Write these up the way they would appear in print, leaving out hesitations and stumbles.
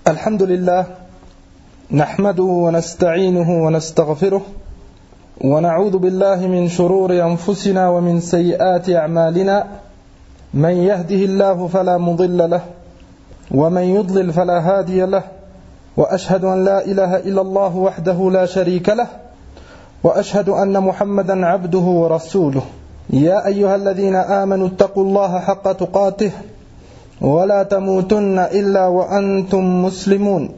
الحمد لله نحمده ونستعينه ونستغفره ونعوذ بالله من شرور أنفسنا ومن سيئات أعمالنا من يهده الله فلا مضل له ومن يضلل فلا هادي له وأشهد أن لا إله إلا الله وحده لا شريك له وأشهد أن محمدا عبده ورسوله يا أيها الذين آمنوا اتقوا الله حق تقاته ولا تموتن إلا وأنتم مسلمون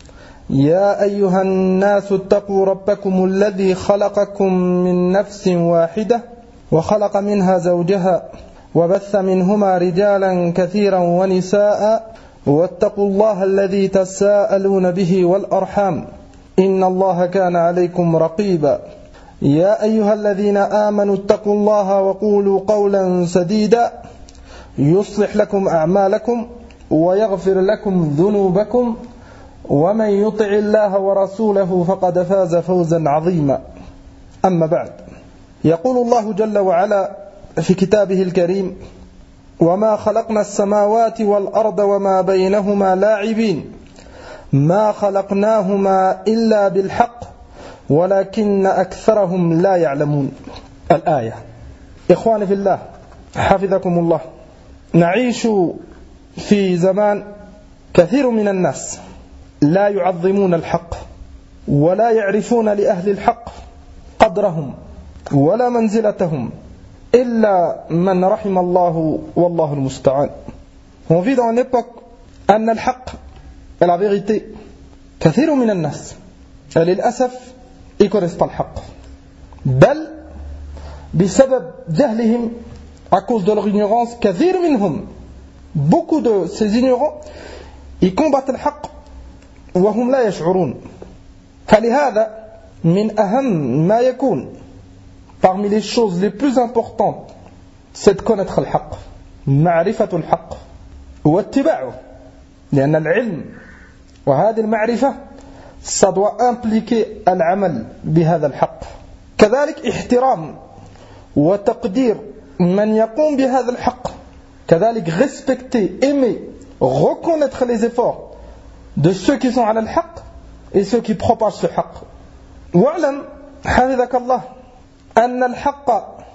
يا أيها الناس اتقوا ربكم الذي خلقكم من نفس واحدة وخلق منها زوجها وبث منهما رجالا كثيرا ونساء واتقوا الله الذي تساءلون به والأرحام إن الله كان عليكم رقيبا يا أيها الذين آمنوا اتقوا الله وقولوا قولا سديدا يصلح لكم أعمالكم ويغفر لكم ذنوبكم ومن يطع الله ورسوله فقد فاز فوزا عظيما أما بعد يقول الله جل وعلا في كتابه الكريم وما خلقنا السماوات والأرض وما بينهما لاعبين ما خلقناهما إلا بالحق ولكن أكثرهم لا يعلمون الآية. إخواني في الله حفظكم الله، نعيش في زمان كثير من الناس لا يعظمون الحق ولا يعرفون لأهل الحق قدرهم ولا منزلتهم إلا من رحم الله والله المستعان. On vit dans une époque أن الحق est la vérité. كثير من الناس للأسف ils connaissent pas الحق بل بسبب جهلهم à cause de leur ignorance كثير منهم beaucoup de ces ignorants ils combattent الحق وهم لا يشعرون. فلهذا من أهم ما يكون parmi les choses les plus importantes c'est de connaître الحق معرفة الحق واتباعه لأن العلم وهذه المعرفة ça doit impliquer العمل بهذا الحق. كذلك احترام وتقدير من يقوم بهذا الحق، كذلك respecter, aimer, reconnaître les efforts de ceux qui sont على الحق et ceux qui propagent ce حق. واعلم حفظك الله أن الحق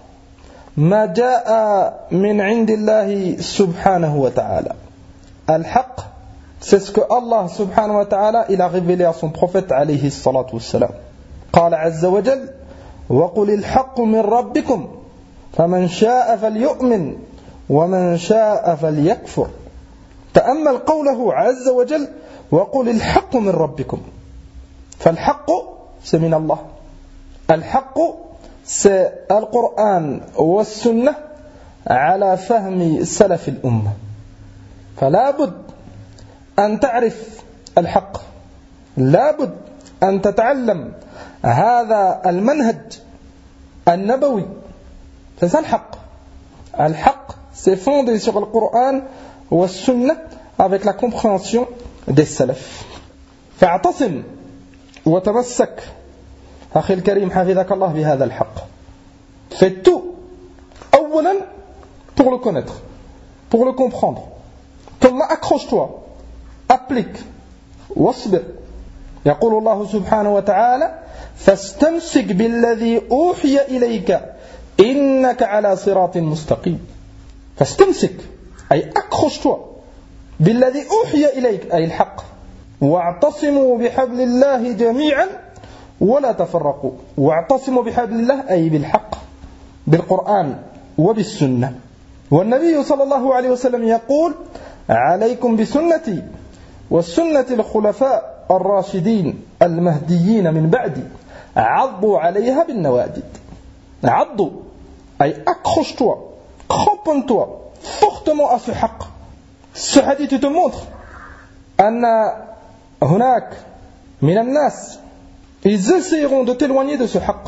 ما جاء من عند الله سبحانه وتعالى. الحق c'est ce que Allah subhanahu wa ta'ala il a révélé à son prophète عليه الصلاة والسلام. قال عز وجل وقل الحق من ربكم فمن شاء فليؤمن ومن شاء فليكفر. تأمل قوله عز وجل وقل الحق من ربكم، فالحق c'est من الله، الحق c'est القرآن والسنة على فهم سلف الأمة. فلا بد أن تعرف الحق، لا بد أن تتعلم هذا المنهج النبوي. C'est ça le haqq. Al-haqq, c'est fondé sur le Coran ou la Sunna avec la compréhension des salafs. فاعتصم وتمسك أخي الكريم حفظك الله بهذا الحق. Fais tout أولا pour le connaître, pour le comprendre. ثم accroche-toi, applique, واصبر. يقول الله سبحانه وتعالى فاستمسك بالذي أوحي إليك إنك على صراط مستقيم. فاستمسك أي accroche-toi بالذي أوحي إليك أي الحق، واعتصموا بحبل الله جميعا ولا تفرقوا. واعتصموا بحبل الله أي بالحق بالقرآن وبالسنة. والنبي صلى الله عليه وسلم يقول عليكم بسنتي والسنة الخلفاء الراشدين المهديين من بعدي عضوا عليها بالنواجذ. عضوا أي accroche-toi, cramponne-toi fortement à ce haqq. Ce hadith te montre أن هناك من الناس ils essaieront de t'éloigner de ce haqq.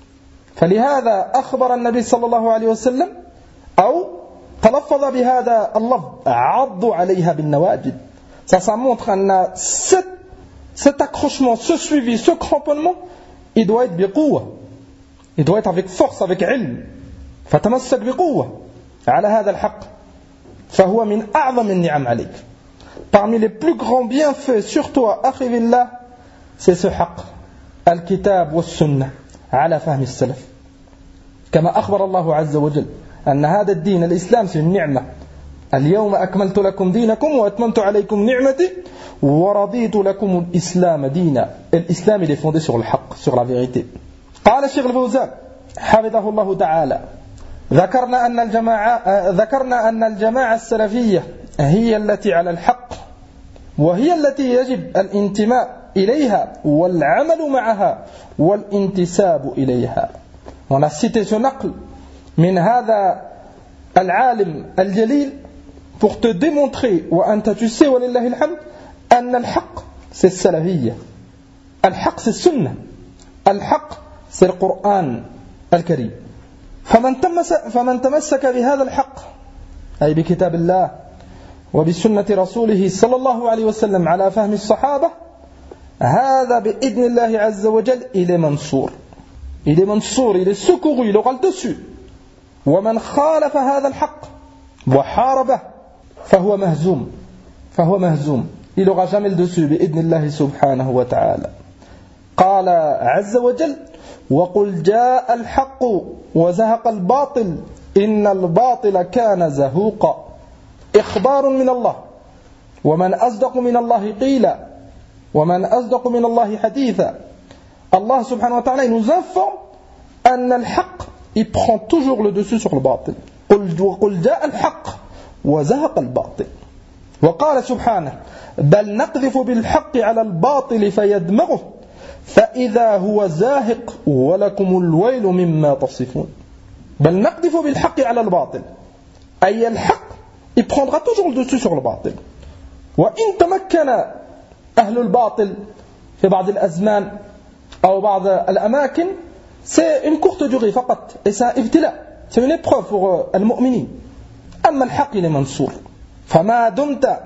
فلهذا أخبر النبي صلى الله عليه وسلم أو تلفظ بهذا اللفظ عضوا عليها بالنواجذ. Ça montre أن cet accrochement, ce suivi, ce cramponnement il doit être بقوة, il doit être avec force, avec علم. فتمسك بقوة على هذا الحق فهو من أعظم النعم عليك. parmi les plus grands bienfaits sur toi, akhi billah, c'est ce haqq, al-kitab wa sunnah, ala fahmi as-salaf. كما أخبر الله عز وجل أن هذا الدين الإسلام c'est une ni'ma. اليوم أكملت لكم دينكم وأتممت عليكم نعمتي ورضيت لكم الإسلام دينا. الإسلام il est fondé sur le haqq, sur la vérité. قال الشيخ الفوزان حفظه الله تعالى ذكرنا أن الجماعة السلفية هي التي على الحق وهي التي يجب الانتماء إليها والعمل معها والانتساب إليها. On a cité ce naql من هذا العالم الجليل pour te démontrer وأنت tu sais ولله الحمد أن الحق c'est السلفية, الحق c'est السنة, الحق c'est le Coran الكريم. فمن تمسك بهذا الحق أي بكتاب الله وبسنة رسوله صلى الله عليه وسلم على فهم الصحابة هذا بإذن الله عز وجل il est منصور, il est منصور, il est secouru, il aura le dessus. ومن خالف هذا الحق وحاربه فهو مهزوم, il aura jamais le dessus بإذن الله سبحانه وتعالى. قال عز وجل وقل جاء الحق وزهق الباطل إن الباطل كان زهوقا. إخبار من الله ومن أصدق من الله قيلا ومن أصدق من الله حديثا. Allah subhanahu wa ta'ala il nous informe أن الحق il prend toujours le dessus sur le باطل. قل جاء الحق وزهق الباطل. وقال سبحانه بل نقذف بالحق على الباطل فيدمغه فإذا هو زاهق ولكم الويل مما تصفون. بل نقذف بالحق على الباطل أي الحق il prendra toujours le dessus sur le باطل. وإن تمكن أهل الباطل في بعض الأزمان أو بعض الأماكن c'est une courte durée فقط et c'est un ibtila, c'est une épreuve pour المؤمنين. أما الحق il est منصور. فما دمت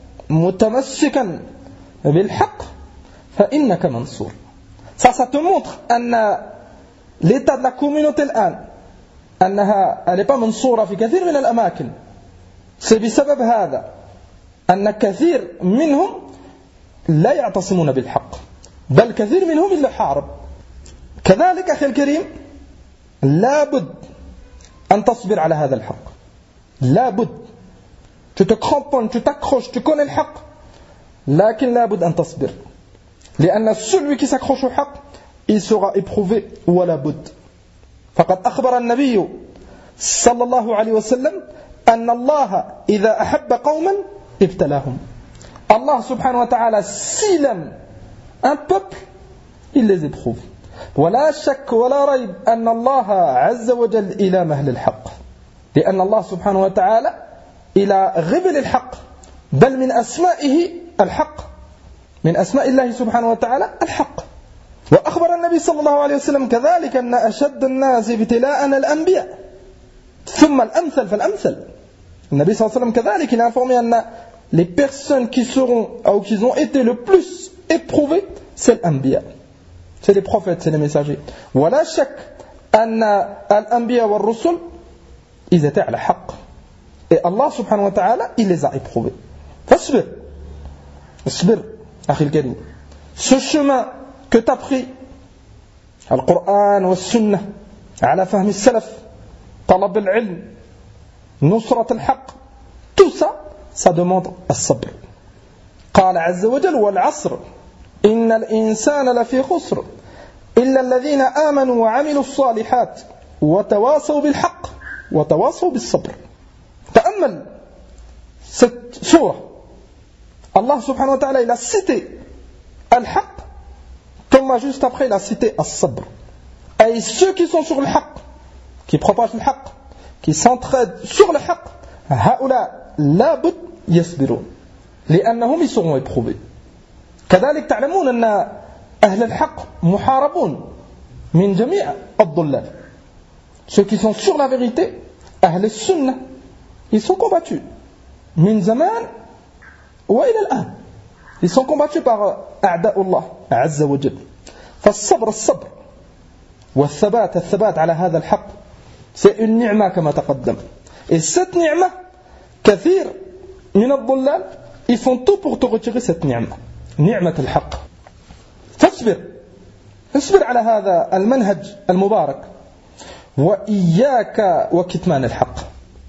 متمسكا بالحق فإنك منصور. Ça te montre أن l'état de la communauté الآن أنها elle n'est pas منصورة في كثير من الأماكن. c'est بسبب هذا أن كثير منهم لا يعتصمون بالحق بل كثير منهم إلا حارب. كذلك أخي الكريم لابد أن تصبر على هذا الحق. لابد tu te cramponnes, tu t'accroches, tu connais le حق لكن لابد أن تصبر لأن celui qui s'accroche au حق il sera éprouvé ولا بد. فقد أخبر النبي صلى الله عليه وسلم أن الله إذا أحب قوما ابتلاهم. Allah subhanahu wa ta'ala s'il aime un peuple il les éprouve. ولا شك ولا ريب أن الله عز وجل إلى أهل الحق لأن الله سبحانه وتعالى إلى غبل الحق بل من أسمائه الحق, من أسماء الله سبحانه وتعالى الحق. وأخبر النبي صلى الله عليه وسلم كذلك أن أشد الناس ابتلاء الأنبياء ثم الأمثل فالأمثل. النبي صلى الله عليه وسلم كذلك il a informé أن les personnes qui seront ou qui ont été le plus éprouvées c'est l'anbiya, c'est les prophètes, c'est les messagers. ولا شك أن الأنبياء والرسل ils étaient على حق et Allah subhanahu wa ta'ala il les a éprouvés. فاصبر اصبر أخي الكريم. Ce chemin que tu as pris القرآن والسنة على فهم السلف طلب العلم نصرة الحق tout ça ça demande الصبر. قال عز وجل والعصر إن الإنسان لفي خسر إلا الذين آمنوا وعملوا الصالحات وتواصوا بالحق وتواصوا بالصبر. تأمل cette sourate. Allah subhanahu wa ta'ala il a cité al-haq comme juste après il a cité as-sabr. Et ceux qui sont sur le haq, qui propagent le haq, qui s'entraident sur le haq, هؤلاء لابد يصبرون لأنهم ils seront éprouvés. كذلك تعلمون أن أهل الحق محاربون من جميع الضلال. Ceux qui sont sur la vérité, أهل السنة, ils sont combattus من زمان وإلى الآن. Ils sont combattus par أعداء الله عز وجل. فالصبر الصبر والثبات الثبات على هذا الحق c'est une ni'ma كما تقدم. Et cette ni'ma كثير من الضلال ils font tout pour te retirer cette ni'ma, ni'mat al-haqq. فاصبر على هذا المنهج المبارك وإياك وكتمان الحق.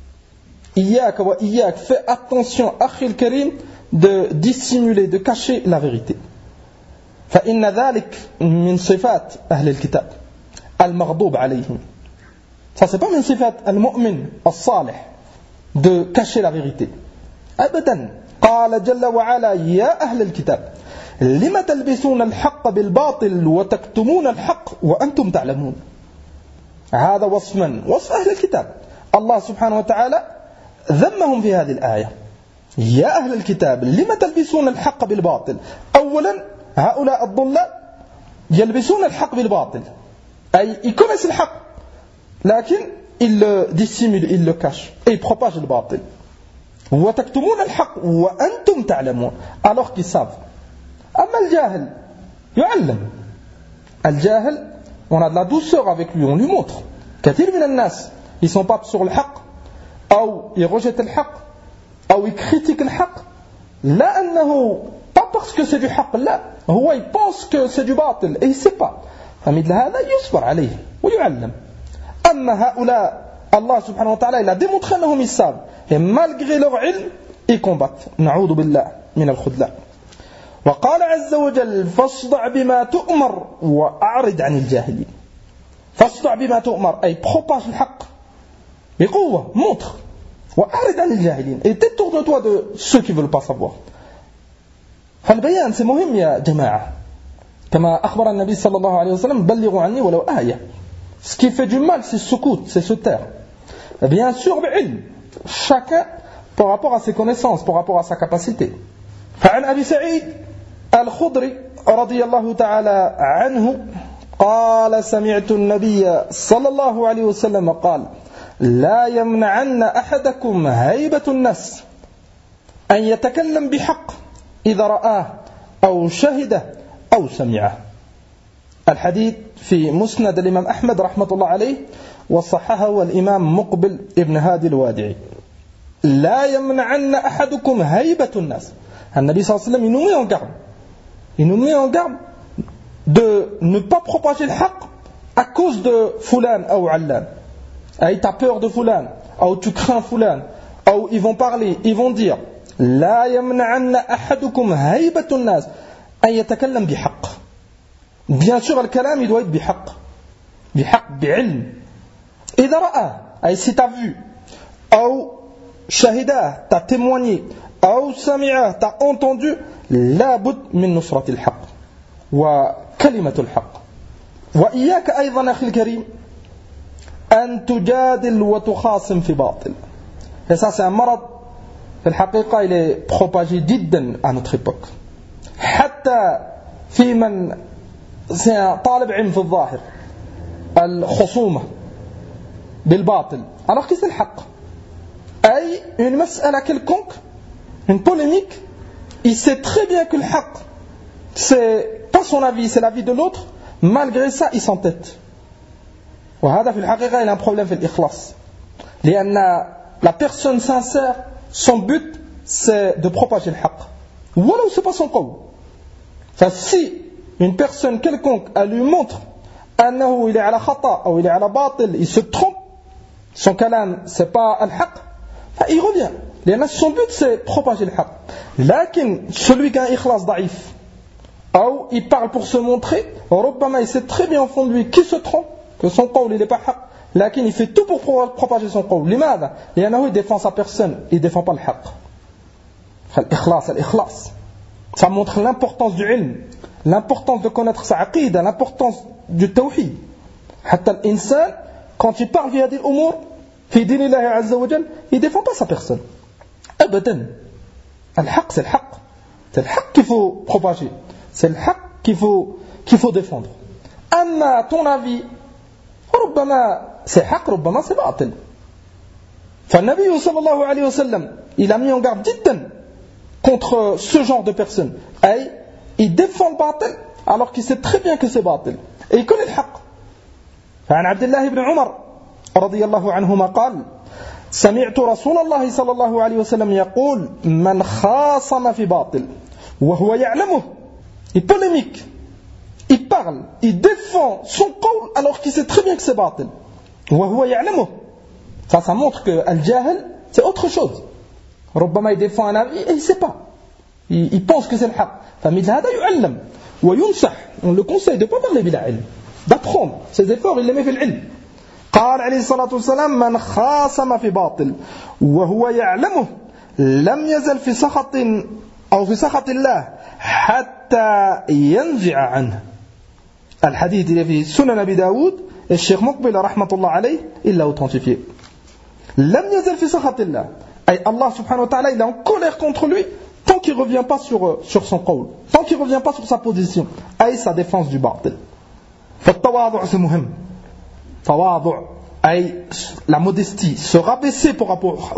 إياك وإياك, fais attention أخي الكريم de dissimuler, de cacher la vérité. فإن ذلك من صفات أهل الكتاب المغضوب عليهم. Ça c'est pas من صفات المؤمن الصالح de cacher la vérité. أبدا. قال جل وعلا يا أهل الكتاب لما تلبسون الحق بالباطل وتكتمون الحق وأنتم تعلمون. هذا وصف من؟ وصف أهل الكتاب. الله سبحانه وتعالى ذمهم في هذه الآية. يا أهل الكتاب لما تلبسون الحق بالباطل. أولا هؤلاء الضلال يلبسون الحق بالباطل, أي ils connaissent le haqq لكن ils le dissimulent, ils le cachent et ils propagent le batil. وتكتمون الحق وأنتم تعلمون, alors qu'ils savent. أما الجاهل يعلم. الجاهل, on a de la douceur avec lui, on lui montre. كثير من الناس ils sont pas sur le haqq, أو ils rejettent le haqq, أو ils critiquent le haqq, لا أنه pas parce que c'est du haqq, لا, هو il pense que c'est du batil et il sait pas. فمثل هذا يصبر عليه ويعلم. أما هؤلاء Allah subhanahu wa ta'ala il a démontré أنهم ils savent, et malgré leur ilm ils combattent. نعوذ بالله من الخذلان. وقال عز وجل فاصدع بما تؤمر وأعرض عن الجاهلين. فاصدع بما تؤمر, أي propage الحق بقوة, montre. وأعرض عن الجاهلين, et détourne-toi de ceux qui ne veulent pas savoir. فالبيان c'est مهم يا جماعة. كما أخبر النبي صلى الله عليه وسلم بلغوا عني ولو آية. Ce qui fait du mal c'est soukout, c'est se taire. Bien sûr بعلم, chacun par rapport à ses connaissances, par rapport à sa capacité. فعن أبي سعيد الخضري رضي الله تعالى عنه قال سمعت النبي صلى الله عليه وسلم قال لا يمنعن أحدكم هيبة الناس أن يتكلم بحق إذا رآه أو شهده أو سمعه. الحديث في مسند الإمام أحمد رحمة الله عليه وصححه الإمام مقبل ابن هادي الوادعي. لا يمنعن أحدكم هيبة الناس. النبي صلى الله عليه وسلم il nous met en garde. Il nous met en garde de ne pas propager le haqq à cause de fulan ou allan. Et tu as peur de fulan, ou tu crains fulan, ou ils vont parler, ils vont dire لا يمنعن أحدكم هيبة الناس أن يتكلم بحق. Bien sûr le kalam il doit être بحق, بحق بعلم. إذا رأى, أي si tu as vu, ou شهده, tu as témoigné, ou سمعه, tu as entendu, لابد من نصرة الحق وكلمة الحق. وإياك أيضا أخي الكريم أن تجادل وتخاصم في باطل. Et ça c'est un marad في الحقيقة il est propagé جدا à notre époque. حتى في من c'est un طالب علم في الظاهر الخصومة بالباطل alors que c'est le حق. أي une مسألة quelconque, une polémique, il sait très bien que le haqq c'est pas son avis, c'est l'avis de l'autre, malgré ça il s'entête. وهذا في الحقيقة il a un problème في الإخلاص, لأن la personne sincère son but c'est de propager le haqq ولو c'est pas son قول. Si une personne quelconque elle lui montre أنه il est على خطأ ou il est على باطل, il se trompe, son kalam c'est pas le haqq, il revient, لأن son but c'est propager le haqq. لكن celui qui a un ikhlas ضعيف ou il parle pour se montrer, ربما il sait très bien au fond de lui qui se trompe, que son qawl il n'est pas haqq, لكن il fait tout pour propager son qawl. لماذا؟ لأنه il défend sa personne, il défend pas le haqq. الإخلاص ça montre l'importance du ilm, l'importance de connaître sa aqida, l'importance du tawhid. حتى الإنسان quand il parle في هذه الأمور في دين الله عز وجل, il défend pas sa personne أبدا. الحق c'est le haqq, c'est le haqq qu'il faut propager, c'est le haqq qu'il faut défendre. أما ton avis ربما c'est haqq, ربما c'est باطل. فالنبي صلى الله عليه وسلم il a mis en garde جدا contre ce genre de personnes. Et il défend le batil alors qu'il sait très bien que c'est batil et il connaît le haqq. فعن عبد الله بن عمر رضي الله عنهما قال سمعت رسول الله صلى الله عليه وسلم يقول من خاصم في باطل وهو يعلمه. Il polémique, il parle, il défend son qawl alors qu'il sait très bien que c'est batil. وهو يعلمه. Ça montre que al-jahil c'est autre chose. ربما il défend un avis et il ne sait pas. Il pense que c'est le haq. فمثل هذا يعلم وينصح. On le conseille de ne pas parler بلا علم, d'apprendre. Ses efforts il les met في العلم. قال عليه الصلاة والسلام من خاصم في باطل وهو يعلمه لم يزل في سخط أو في سخط الله حتى ينزع عنه. الحديث il est في سنن أبي داود. الشيخ مقبل رحمة الله عليه il l'a authentifié. لم يزل في سخط الله, أي Allah subhanahu wa ta'ala il est en colère contre lui tant qu'il ne revient pas sur son qawl, tant qu'il ne revient pas sur sa position, أي sa défense du batil. فالتواضع c'est مهم. تواضع أي la modestie, se rabaisser par rapport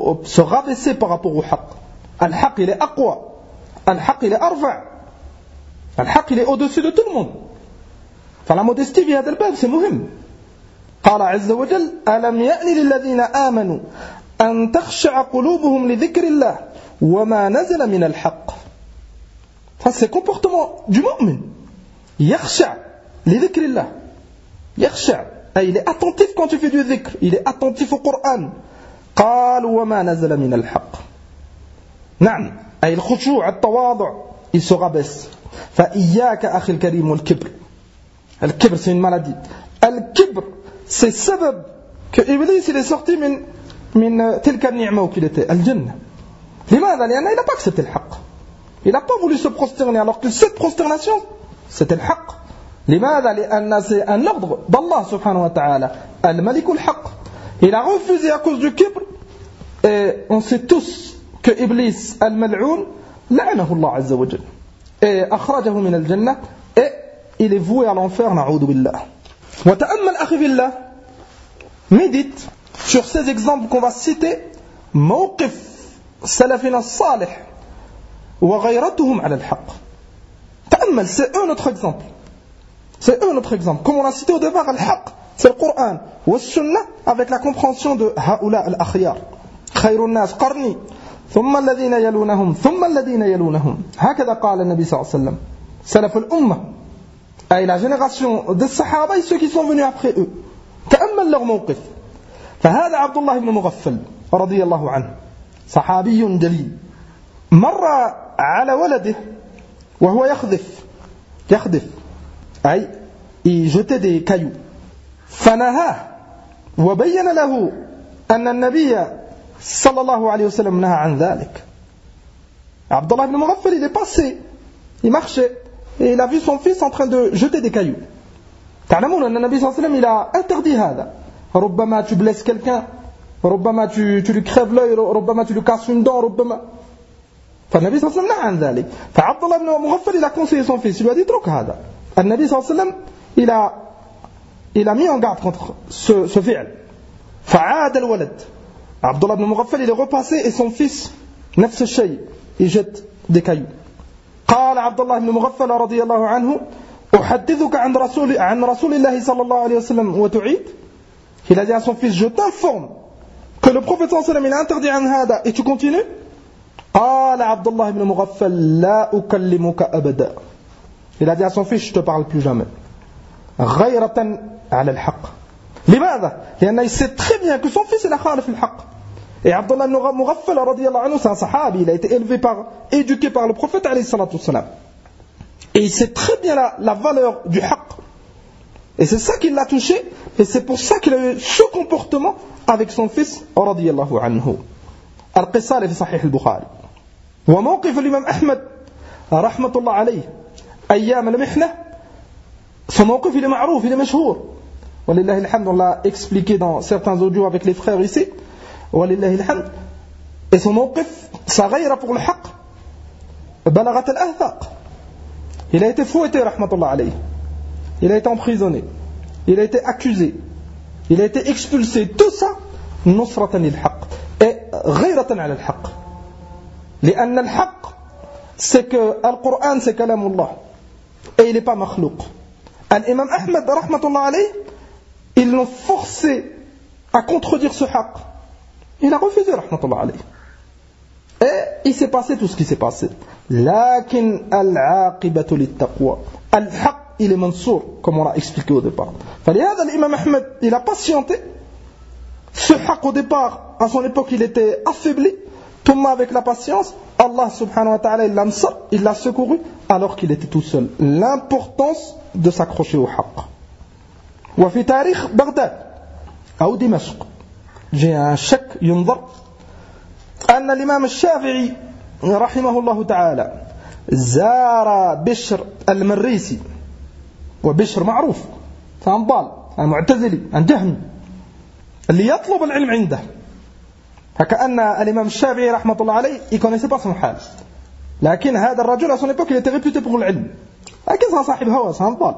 au haq. الحق il est أقوى, الحق il est أرفع, الحق il est au-dessus de tout le monde. فلا modestie في هذا الباب c'est مهم. قال عز وجل ألم يأن للذين آمنوا أن تخشع قلوبهم لذكر الله وما نزل من الحق. Ça c'est le comportement du mu'min. يخشع لذكر الله, يخشع il est attentif quand tu fais du dhikr, il est attentif au Coran. قال وما نزل من الحق. نعم أي الخشوع التواضع, il se rabaisse. فإياك أخي الكريم والكبر. الكبر c'est une maladie. الكبر c'est سبب que Iblis il est sorti من تلك النعمة qu'il était الجنة. لماذا؟ لأنه il n'a pas accepté le haq. Il n'a pas voulu se prosterner alors que cette prosternation c'était le haq. لماذا؟ لأن c'est un ordre d'Allah subhanahu wa ta'ala, al-malik al-haq. Il a refusé à cause du kibr, et on sait tous que Iblis al-mal'oun la'anahu Allah azza wa jalla et akhrajahu min al-jannah, et il est voué à l'enfer, na'oudhu billah. Wa ta'ammal akhi billah, médite sur ces exemples qu'on va citer, mawqif salafina as-salih wa ghayratuhum ala al-haq. Ta'ammal, c'est eux notre exemple. C'est eux notre exemple. Comme on l'a cité au départ, al-haq, c'est le Coran. Ou al-sunnah, avec la compréhension de haoula al-akhyar. Khayrun nas qarni. Thumma alladhina yalunahum. Thumma alladhina yalunahum. Hakada qala al-Nabi sallallahu alayhi wa sallam. Salaf al-ummah. Et la génération des sahaba et ceux qui sont venus après eux. Ta'ammal leur mawqif. فهذا عبد الله بن مغفل رضي الله عنه صحابي جليل مر على ولده وهو يخذف أي يجتد des cailloux فنهاه وبين له أن النبي صلى الله عليه وسلم نهى عن ذلك. عبد الله بن مغفل il est passé, il marchait et il a vu son fils en train de jeter des cailloux. تعلمون أن النبي صلى الله عليه وسلم il a interdit هذا. ربما tu blesses quelqu'un, ربما tu lui crèves l'œil, ربما tu lui casses une dent, ربما. فالنبي صلى الله عليه وسلم نهى عن ذلك. فعبد الله بن مغفل il a conseillé son fils, il lui a dit اترك هذا. النبي صلى الله عليه وسلم il a mis en garde contre ce fi'l. فعاد الولد. عبد الله بن مغفل il est repassé et son fils نفس الشيء, il jette des cailloux. قال عبد الله بن مغفل رضي الله عنه أحدثك عن رسول الله صلى الله عليه وسلم وتعيد. Il a dit à son fils, je t'informe que le prophète sallallahu alayhi wa sallam il a interdit an hada et tu continues. قال عبد الله بن مغفل لا أكلمك أبدا. Il a dit à son fils, je te parle plus jamais. غيرة على الحق. لماذا؟ لأنه il sait très bien que son fils il a khalif الحق. Et Abdullah ibn Mughaffal radiyallahu anhu, c'est un sahabi, il a été éduqué par le prophète alayhi salatu wassalam. Et il sait très bien la valeur du haqq. Et c'est ça qui l'a touché, et c'est pour ça qu'il a eu ce comportement avec son fils radiyallahu anhu. Al-Qissa fi Sahih al-Bukhari. Wa mawqif l'imam Ahmed rahmatullah alayhi أيام المحنة. Son mawqif il est ma'rouf, il est mashhour. Walillahi alhamd, on l'a expliqué dans certains audios avec les frères ici. Walillahi alhamd. Et son mawqif, sa ghayra pour le haqq, balagat al-ahfaq. Il a été fouetté rahmatullah alayhi. Il a été emprisonné. Il a été accusé. Il a été expulsé. Tout ça, nusratan lil-haqq. Et ghayratan ala al-haqq. لأن الحق c'est que le Coran c'est kalamullah et il n'est pas makhlouq. L'imam Ahmed rahmatullah alayhi, ils l'ont forcé à contredire ce haqq Il a refusé, rahmatullah alayhi. Et il s'est passé tout ce qui s'est passé. Lakin al-aqibatu lit-taqwa. Al-haq, il est mansour, comme on l'a expliqué au départ. فلهذا l'imam Ahmed, il a patienté. Ce haq au départ, à son époque, il était affaibli. Thomas avec la patience, Allah subhanahu wa ta'ala, il l'a secouru alors qu'il était tout seul. L'importance de s'accrocher au haq. وفي تاريخ بغداد أو دمشق جاء شك ينظر أن الإمام الشافعي رحمه الله تعالى زار بشر المريسي. وبشر معروف كان ضال معتزلي عن جهمي اللي يطلب العلم عنده. فكأن الإمام الشافعي رحمة الله عليه il connaissait pas son حال. لكن هذا الرجل à son époque il était réputé pour العلم. لكن c'est un صاحب هوى, c'est un ضال.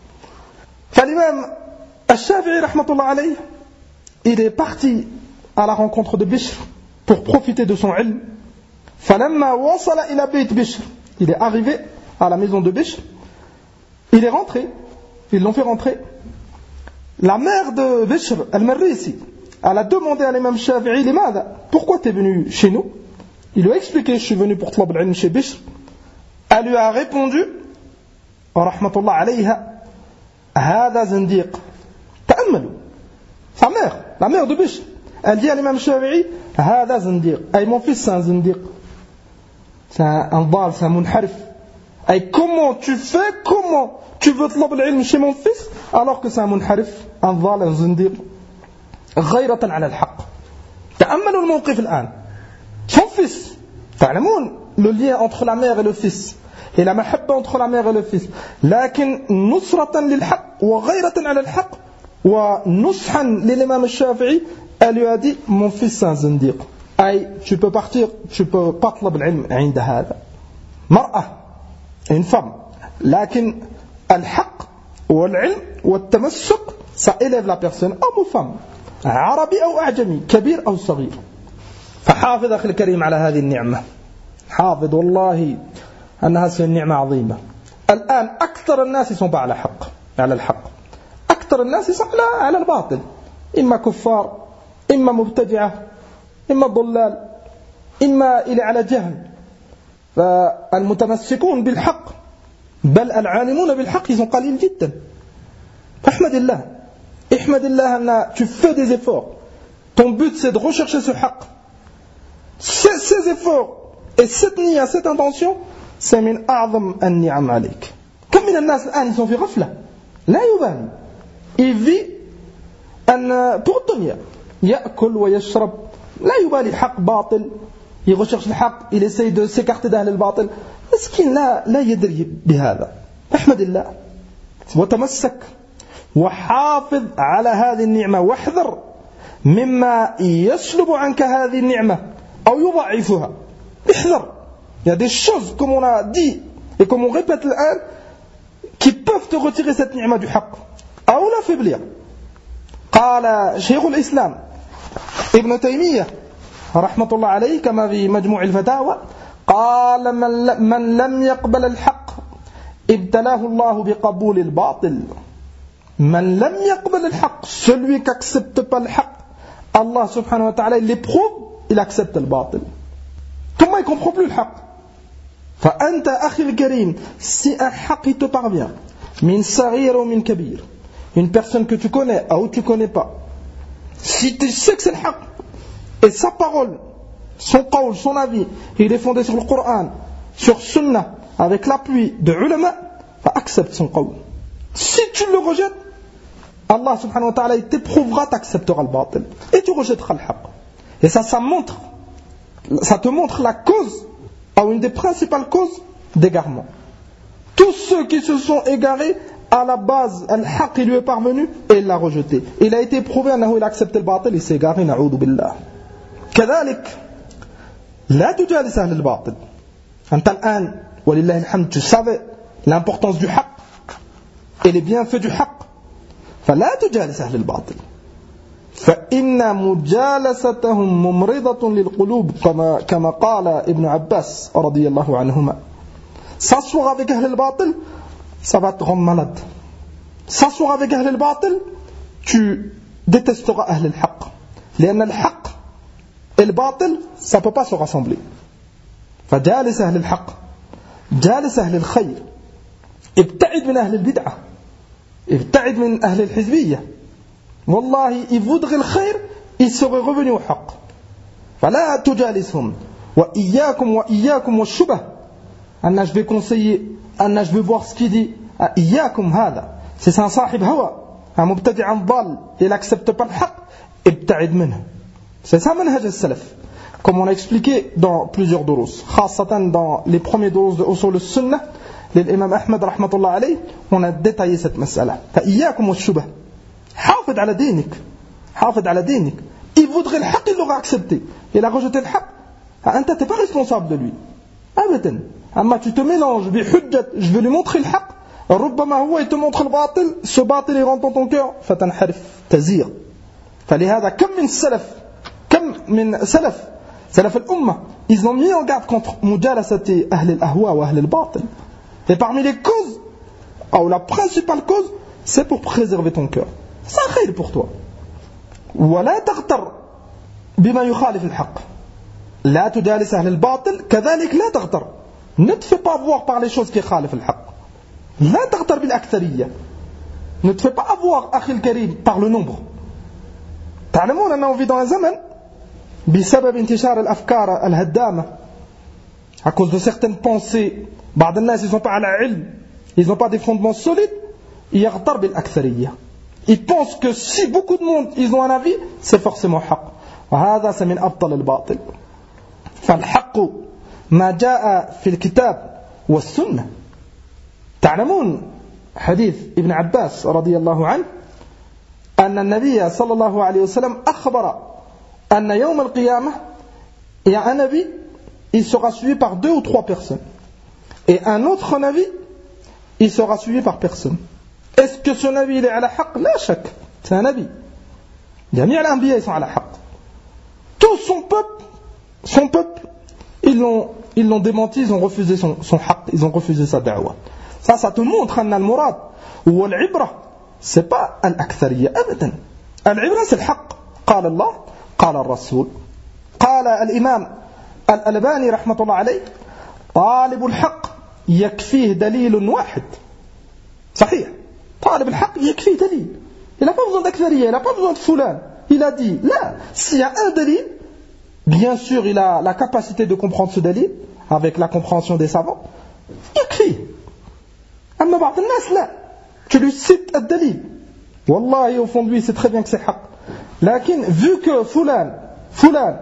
فالإمام الشافعي رحمة الله عليه il est parti à la rencontre de Bishr pour profiter de son ilm. فلما وصل إلى بيت بشر, il est arrivé à la maison de Bishr, il est rentré, ils l'ont fait rentrer. La mère de Bishr al-Marrisi, elle a demandé à l'imam Shafi'i, pourquoi tu es venu chez nous? Il lui a expliqué, je suis venu pour tlab al-ilm chez Bishr. Elle lui a répondu, rahmatullah alayha, هذا زنديق. تأملوا, sa mère, la mère de Bishr, elle dit à l'imam Shafi'i, هذا زنديق, ay mon fils c'est un zindiq, c'est un dal, c'est un munharif. Et comment tu veux tlab al-ilm chez mon fils alors que c'est un munharif, un dal, un zindiq. غيرة على الحق. تأملوا الموقف الآن. Son fils, تعلمون le lien entre la mère et le fils et la محبة entre la mère et le fils. لكن نصرة للحق وغيرة على الحق ونصحا للإمام الشافعي, elle lui a dit mon fils c'est un zindiq. Aïe, tu peux partir, tu peux pas طلب العلم عند هذا. مرأة, une femme. لكن الحق والعلم والتمسك, ça élève la personne, homme ou femme, عربي أو أعجمي, كبير أو صغير. فحافظ أخي الكريم على هذه النعمة, حافظ والله أنها نعمة عظيمة. الآن أكثر الناس يصنع على الحق, أكثر الناس يصنع على الباطل, إما كفار, إما مبتدعة, إما ضلال, إما إلى على جهل. فالمتمسكون بالحق بل العالمون بالحق ils sont قليل جدا. احمد الله أن tu fais des efforts, ton but c'est de rechercher ce haq. Ces efforts et cette niya, cette intention, c'est من أعظم النعم عليك. كم من الناس الآن ils sont في غفلة لا يبالي, il vit pour الدنيا, يأكل ويشرب, لا يبالي حق باطل, il recherche le haq, il essaye de s'écarter d'أهل الباطل. مسكين لا يدري بهذا. احمد الله وتمسك وحافظ على هذه النعمة واحذر مما يسلب عنك هذه النعمة أو يضعفها. احذر, il y a des choses comme on a dit et comme on répète l'an qui peuvent te retirer cette ni'ma du haqq أو l'affaiblir. قال شيخ الإسلام ابن تيمية رحمة الله عليه كما في مجموع الفتاوى, قال من لم يقبل الحق ابتلاه الله بقبول الباطل. من لم يقبل الحق, celui qui accepte pas le haq, Allah subhanahu wa ta'ala il l'éprouve, il accepte le batil. Comment il comprend plus le haq? فأنت أخي الكريم, si un haq il te parvient, min saghir ou min kabir, une personne que tu connais ou tu connais pas, si tu sais que c'est le haq et sa parole, son qawl, son avis, il est fondé sur le Coran, sur Sunnah, avec l'appui de ulama, accepte son qawl. Si tu le rejettes, Allah subhanahu wa ta'ala il t'éprouvera, t'acceptera le batil et tu rejetteras le haq. Et ça te montre la cause, ou une des principales causes d'égarement. Tous ceux qui se sont égarés, à la base, le haq il lui est parvenu et il l'a rejeté. Il a été éprouvé, il a accepté le batil, il s'est égaré, na'oudhu billah. كذلك لا تجالس أهل الباطل. أنت الآن ولله الحمد tu savais l'importance du haq et les bienfaits du haq, فلا تجالس أهل الباطل فإن مجالستهم ممرضة للقلوب كما قال ابن عباس رضي الله عنهما. S'asseoir avec أهل الباطل, ça va te rendre malade. S'asseoir avec أهل الباطل, tu détesteras أهل الحق. لأن الحق et le batil, ça ne peut pas se rassembler. فجالس أهل الحق جالس أهل الخير ابتعد من أهل البدعة ابتعد من أهل الحزبية والله ils voudraient le khair ils seraient revenus au haqq فلا تجالسهم وإياكم والشبه أنا je vais conseiller أنا je vais voir ce qu'il dit إياكم هذا c'est un صاحب هوى un مبتدع ضال il n'accepte pas le haqq ابتعد منه c'est ça manhaj al-salaf comme on a expliqué dans plusieurs durus خاصة dans les premiers durus de usul al-sunnah l'imam Ahmad rahmatullah alayh on a détaillé cette mas'ala فإياكم والشبه حافظ على دينك حافظ على دينك il voudrait le haqq il l'aura accepté il a rejeté le haqq أنت t'es pas responsable de lui أبدا أما tu te mélanges بحجة je vais lui montrer le haqq ربما هو il te montre le batil ce batil il rentre dans ton cœur فتنحرف تزيغ فلهذا كم من سلف الأمة ils ont mis en garde contre مجالسة أهل الأهواء وأهل الباطل et parmi les causes ou la principale cause c'est pour préserver ton cœur c'est un khayr pour toi ولا تغتر بما يخالف الحق لا تجالس أهل الباطل كذلك لا تغتر ne te fais pas avoir par les choses qui خالف الحق لا تغتر بالأكثرية ne te fais pas avoir أخي الكريم par le nombre تعلمون أنه في dans un زمن بسبب انتشار الأفكار الهدامة à cause de certaines pensées بعض الناس ils sont pas على علم ils n'ont pas des fondements solides يغتر بالأكثرية ils pensent que si beaucoup de monde ils ont un avis c'est forcément حق وهذا c'est من أبطل الباطل فالحق ما جاء في الكتاب والسنة تعلمون حديث ابن عباس رضي الله عنه أن النبي صلى الله عليه وسلم أخبر أن يوم القيامة il y a un nabi il sera suivi par 2 ou 3 personnes et un autre nabi il sera suivi par personne est-ce que ce nabi il est على حق لا شك c'est un nabi جميع الأنبياء ils sont على حق tout son peuple ils l'ont démenti ils ont refusé son haqq ils ont refusé sa da'wa ça te montre أن المراد والعبرة c'est pas الأكثرية أبدا العبرة c'est الحق قال الله قال الرسول قال الإمام الألباني رحمة الله عليه طالب الحق يكفيه دليل واحد صحيح طالب الحق يكفيه دليل il n'a pas besoin d'akthariya il n'a pas besoin de fulan il a dit là s'il y a un dalil bien sûr il a la capacité de comprendre ce dalil avec la compréhension des savants يكفيه أما بعض الناس لا tu lui cites un dalil والله au fond de lui c'est très bien que c'est haq لكن vu que fulan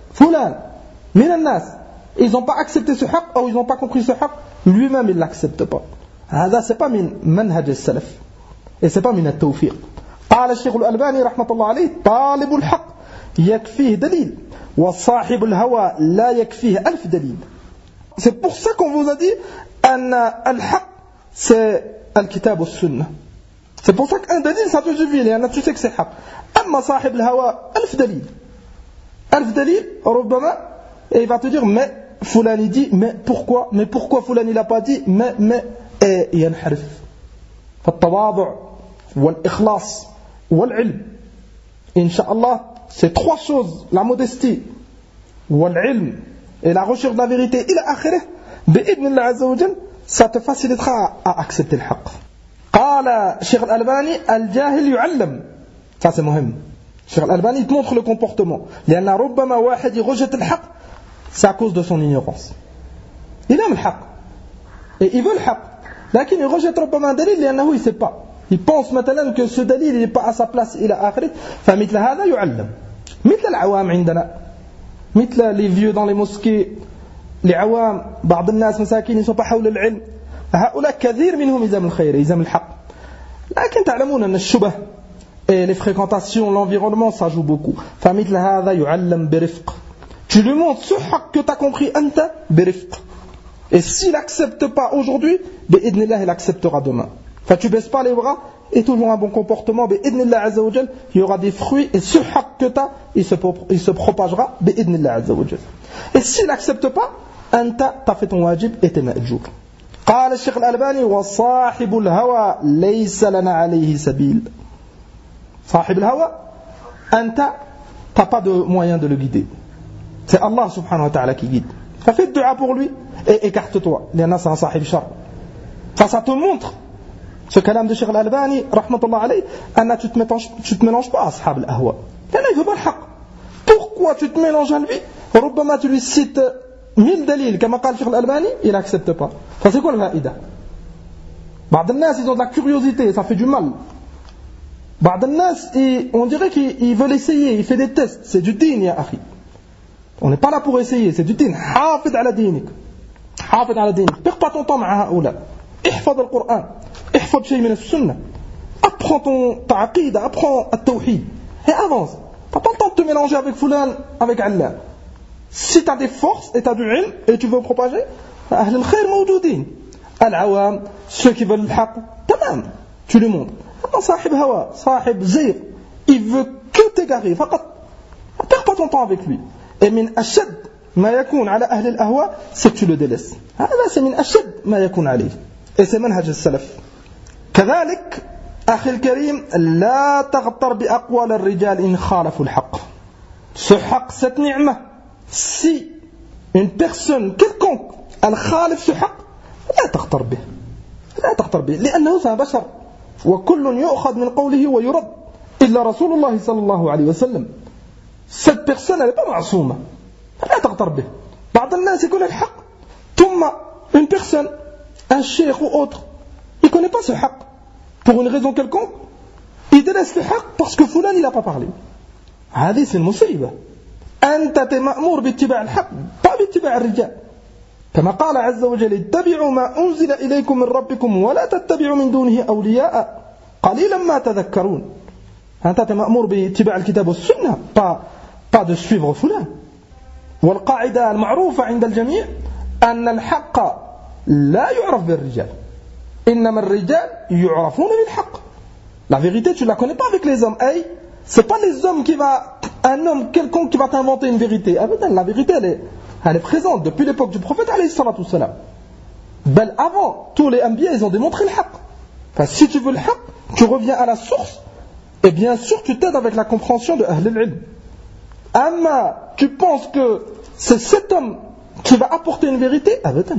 من الناس ils n'ont pas accepté ce haq ou ils n'ont pas compris ce haq lui-même il l'accepte pas هذا c'est pas من منهج السلف et c'est pas من التوفيق قال الشيخ الألباني رحمة الله عليه طالب الحق يكفيه دليل وصاحب الهوى لا يكفيه 1000 دليل c'est pour ça qu'on vous a dit أن الحق c'est الكتاب والسنة c'est pour ça qu'un dalil ça te suffit لأن tu sais que c'est حق أما صاحب الهوى 1000 دليل ربما et il va te dire mais fulan il dit mais pourquoi fulan il a pas dit mais et ينحرف فالتواضع والإخلاص والعلم إن شاء الله c'est 3 choses la modestie والعلم et la recherche de la vérité إلى آخره بإذن الله عز وجل ça te facilitera à accepter الحق قال الشيخ الألباني الجاهل يعلم ça c'est مهم الشيخ الألباني il te montre le comportement لأن ربما واحد يرجت الحق c'est à cause de son ignorance il aime الحق et il veut الحق لكن يرجت ربما دليل لأنه il sait pas il pense مثلا que ce dalil il n'est pas à sa place إلى آخره فمثل هذا يعلم مثل العوام عندنا مثل les vieux dans les mosquées les عوام بعض الناس مساكين يسوا حول العلم هؤلاء كثير منهم يزم الخير يزم الحق لكن تعلمون أن الشبه et les fréquentations l'environnement ça joue beaucoup فمثل هذا يعلم برفق tu lui montres ce haq que tu as compris أنت برفق et s'il n'accepte pas aujourd'hui بإذن الله il acceptera demain enfin tu baisses pas les bras et toujours un bon comportement بإذن الله عز وجل il y aura des fruits et ce haq que tu as il se propagera بإذن الله عز وجل et s'il n'accepte pas أنت t'as fait ton wajib et t'es مأجور قال الشيخ الألباني وصاحب الهوى ليس لنا عليه سبيل صاحب الهوى أنت t'as pas de moyen de le guider C'est Allah subhanahu wa ta'ala qui guide. Fais dua pour lui et écarte-toi. L'Anna c'est un sahib shar. Ça te montre ce kalam de Cheikh Al-Albani, rahmatullah alayhi, Anna tu te mélanges pas à ashab al-ahwa. L'Anna il veut pas le haq. Pourquoi tu te mélanges à lui? Rubbama tu lui cites 1000 dalils, comme a dit Cheikh Al-Albani, il n'accepte pas. Ça c'est quoi le faïda? بعض الناس ils ont de la curiosité, ça fait du mal. بعض الناس on dirait qu'il veut l'essayer, il fait des tests, c'est du din ya akhi. On n'est pas là pour essayer, c'est du din. حافظ على دينك. حافظ على دينك. Perds pas ton temps مع هؤلاء. احفظ القرآن. احفظ شيء من السنة. Apprends ta aqida, apprends التوحيد. Et avance. T'as pas le temps de te mélanger avec fulan, avec Allah. Si tu as des forces et tu as du ilm et tu veux propager, أهل الخير موجودين. العوام, ceux qui veulent le haq, tamam, tu lui montres. Maintenant, sahib hawa, sahib zayr, il veut que t'égarer, faqat. Perds pas ton temps avec lui. Et min ashad ma yakoun ala ahli al-ahwa, c'est que tu le délaisses. هذا c'est min ashad ma yakoun alayh. Et c'est manhaj al-salaf. كذلك أخي الكريم لا تغتر بأقوال الرجال إن خالفوا الحق. Ce haq, cette ni'ma, si une personne quelconque elle خالف ce haq, لا تغتر به. لا تغتر به لأنه ذا بشر وكل يؤخذ من قوله ويرد إلا رسول الله صلى الله عليه وسلم. Cette personne elle n'est pas معصومة. لا تغتر به. بعض الناس يقول الحق ثم une personne un cheikh ou autre il connaît pas ce haq pour une raison quelconque il délaisse le haq parce que fulan il n'a pas parlé. هذه c'est une مصيبة. أنت مأمور باتباع الحق pas باتباع الرجال. كما قال عز وجل اتبعوا ما أنزل إليكم من ربكم ولا تتبعوا من دونه أولياء قليلا ما تذكرون. أنت مأمور باتباع الكتاب والسنة pas de suivre فلان. والقاعدة المعروفة عند الجميع أن الحق لا يعرف بالرجال إنما الرجال يعرفون بالحق. La vérité tu la connais pas avec les hommes. Hey, c'est pas les hommes un homme quelconque qui va t'inventer une vérité. La vérité elle est présente depuis l'époque du prophète alayhi salatu wassalam. Ben avant, tous les anbiya ils ont démontré le haq. Enfin, si tu veux le haq, tu reviens à la source et bien sûr tu t'aides avec la compréhension de ahl al-ilm. Amma, tu penses que c'est cet homme qui va apporter une vérité? Abadan.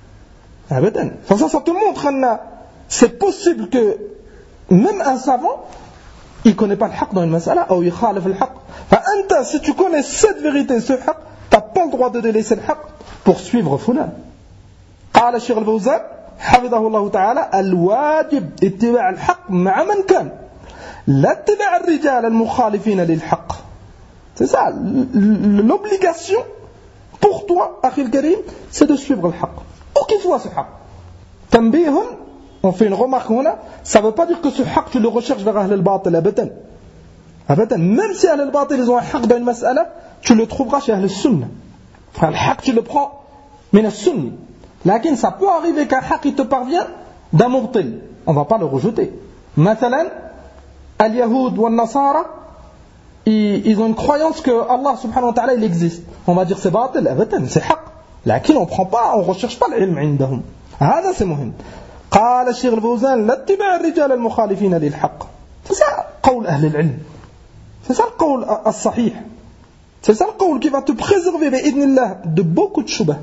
Abadan. Enfin, ça te montre, Anna, c'est possible que même un savant il ne connaît pas le haq dans une mas'ala ou il khalif le haq. Enfin, Anta, si tu connais cette vérité, ce haq, tu n'as pas le droit de délaisser le haq pour suivre fulan. قال الشيخ الفوزان حفظه الله تعالى الواجب اتباع الحق مع من كان لا اتباع الرجال المخالفين للحق. C'est ça, l'obligation pour toi, Akhi al-Karim, c'est de suivre le haq. Où qu'il soit ce haq. Tambihun, on fait une remarque, ça ne veut pas dire que ce haq, tu le recherches vers Ahl al-Batil, abadan. Abadan. Même si Ahl al-Batil, ils ont un haq dans une mas'ala, tu le trouveras chez Ahl al-Sunnah. Enfin, le haq, tu le prends, min al-Sunni. Lakin, ça peut arriver qu'un haq, il te parvient d'un mubtil. On ne va pas le rejeter. Mathalan, al-Yahoud ou al-Nasara, ils ont une croyance que Allah subhanahu wa ta'ala il existe. On va dire c'est batil, abadan, c'est haq. Lakin on prend pas, on recherche pas l'ilm عندهم. هذا c'est مهم. قال الشيخ الفوزان لا اتباع الرجال المخالفين للحق. C'est ça قول أهل العلم. C'est ça le قول الصحيح. C'est ça le قول qui va te préserver بإذن الله de beaucoup de shubha.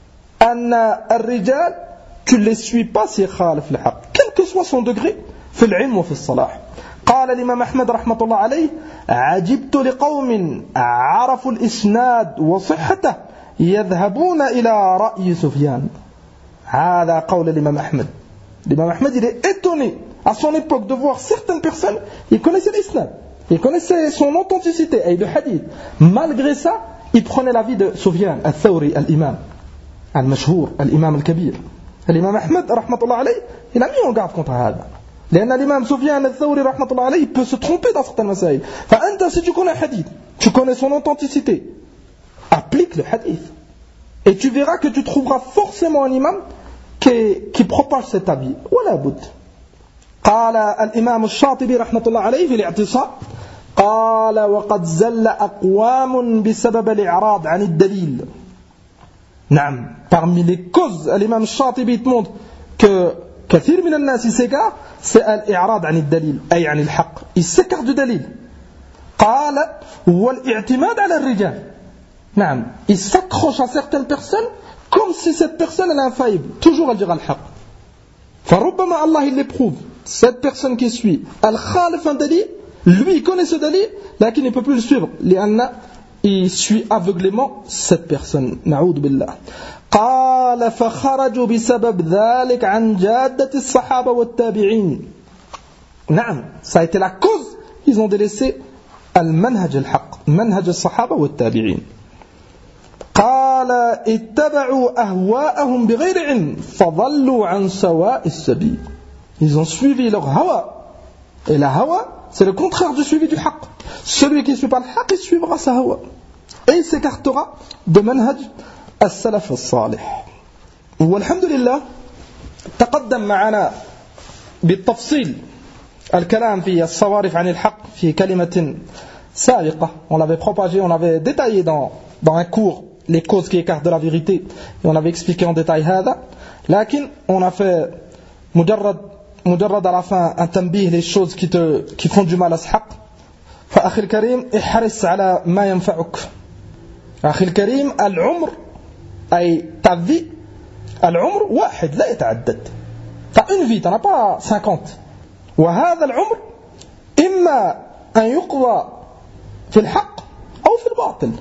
أن الرجال tu les suis pas si خالف الحق. Quel que soit son degré في العلم وفي الصلاح. قال الإمام أحمد رحمة الله عليه عجبت لقوم عرفوا الإسناد وصحته يذهبون إلى رأي سفيان. هذا قول الإمام أحمد. L'imam Ahmed il est étonné à son époque de voir certaines personnes, ils connaissaient l'isnad, ils connaissaient son authenticité et le hadith. Malgré ça, ils prenaient l'avis de Sufyan al-Thawri, al-Imam al-Mashhour, al-Imam al-Kabir. L'imam Ahmed rahmatullah alayhi, il a mis en garde contre ça. لأن l'imam Sufyan al-Thawri rahmatullah alayhi, il peut se tromper dans certaines masaïl. Enfin, si tu connais le hadith, tu connais son authenticité, applique le hadith. Et tu verras que tu trouveras forcément un imam qui propage cet avis. ولا بد. قال الإمام الشاطبي رحمة الله عليه في الاعتصام قال وقد زل أقوام بسبب الإعراض عن الدليل. نعم. Parmi les causes, l'imam الشاطبي te montre que كثير من الناس s'égarent, c'est الإعراض عن الدليل أي عن الحق. Il s'écarte du dalil. قال والاعتماد على الرجال. Il s'accroche à certaines personnes comme si cette personne elle est infaillible. Toujours elle dira le haqq. فربما Allah il l'éprouve. Cette personne qui suit al-khalif un dalil, lui il connaît ce dalil, mais il ne peut plus le suivre. Il suit aveuglément cette personne. Na'oudou billah. قال فخرجوا بسبب ذلك عن جادة الصحابة والتابعين. Ça a été la cause. Ils ont délaissé المنهج الحق, منهج الصحابة والتابعين. قال اتبعوا أهواءهم بغير علم فضلوا عن سواء السبيل. Ils ont suivi leur hawa. Et la hawa, c'est le contraire du suivi du haqq. Celui qui ne suit pas le haqq, il suivra sa hawa. Et il s'écartera de manhaj السلف الصالح. والحمد لله تقدم معنا بالتفصيل الكلام في الصوارف عن الحق في كلمة سابقة. On l'avait propagé, on avait détaillé dans un cours les causes qui écartent de la vérité et on avait expliqué en détail هذا. لكن on a fait مجرد à la fin un tanbih, les choses qui font du mal à ce haqq. فأخي الكريم احرص على ما ينفعك. أخي الكريم العمر أي ta vie العمر واحد لا يتعدد. T'as une vie, t'en as pas 50. وهذا العمر إما أن يقضى في الحق أو في الباطل.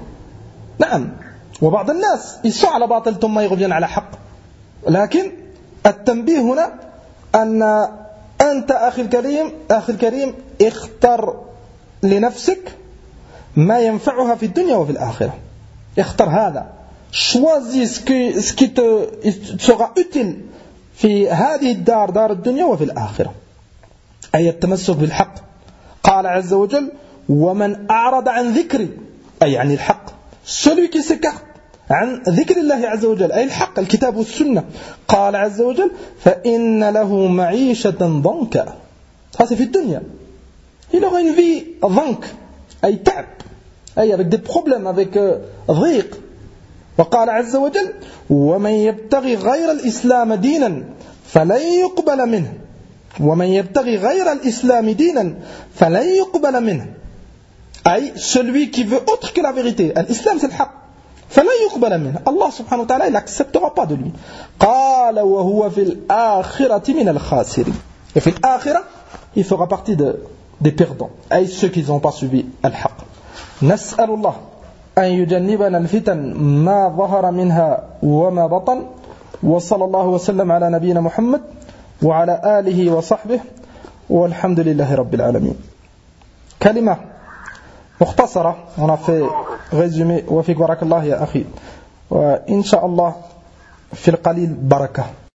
وبعض الناس يسعى على باطل ثم يغفين على حق. لكن التنبيه هنا أن أنت أخي الكريم اختر لنفسك ما ينفعها في الدنيا وفي الآخرة. اختر هذا. Choisis ce qui te sera utile في هذه الدار, دار الدنيا وفي الآخرة. أي التمسك بالحق. قال عز وجل ومن أعرض عن ذكري أي عن الحق. Celui qui s'écarte عن ذكر الله عز وجل أي الحق الكتاب والسنة. قال عز وجل فإن له معيشة ضنكا. Ça c'est في الدنيا. Il aura une vie ضنك أي تعب, أي avec des problèmes, avec ضيق. وقال عز وجل ومن يبتغي غير الإسلام دينا فلن يقبل منه. ومن يبتغي غير الإسلام دينا فلن يقبل منه. أي celui qui veut autre que la vérité. L'islam c'est le haq. فلن يقبل منه. Allah subhanahu wa ta'ala il n'acceptera pas de lui. قال وهو في الآخرة من الخاسرين. Et في الآخرة il fera partie des perdants. أي ceux qui n'ont pas suivi الحق. نسأل الله أن يجنبنا الفتن ما ظهر منها وما بطن. وصلى الله وسلم على نبينا محمد وعلى آله وصحبه والحمد لله رب العالمين. كلمة مختصرة, on a fait résumé. وفيك بارك الله يا أخي, وإن شاء الله في القليل بركة.